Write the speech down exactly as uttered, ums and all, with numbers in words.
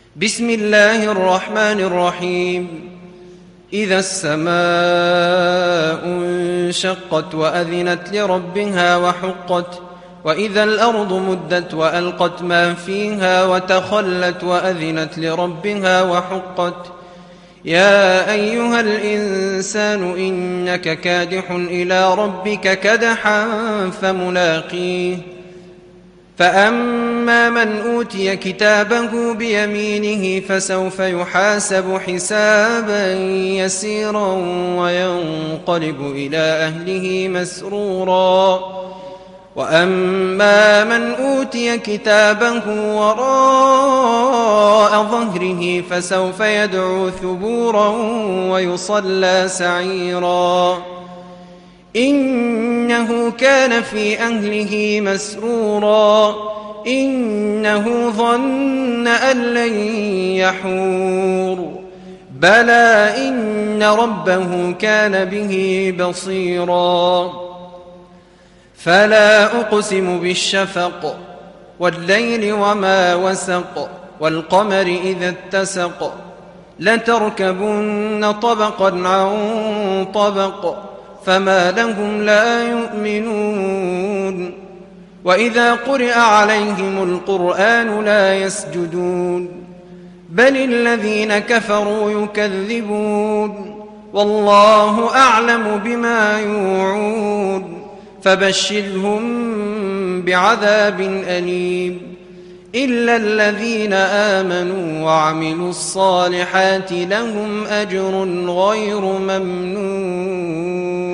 بسم الله الرحمن الرحيم. إذا السماء انشقت وأذنت لربها وحقت، وإذا الأرض مدت وألقت ما فيها وتخلت وأذنت لربها وحقت. يا أيها الإنسان إنك كادح إلى ربك كدحا فملاقيه. فأما من أوتي كتابه بيمينه فسوف يحاسب حسابا يسيرا وينقلب إلى أهله مسرورا. وأما من أوتي كتابه وراء ظهره فسوف يدعو ثبورا ويصلى سعيرا. إنه كان في أهله مسرورا. إنه ظن أن لن يحور. بلى إن ربه كان به بصيرا. فلا أقسم بالشفق والليل وما وسق والقمر إذا اتسق. لتركبن طبقا عن طبق فما لهم لا يؤمنون. وإذا قرئ عليهم القرآن لا يسجدون بل الذين كفروا يكذبون. والله أعلم بما يوعون فبشرهم بعذاب أليم إلا الذين آمنوا وعملوا الصالحات لهم أجر غير ممنون.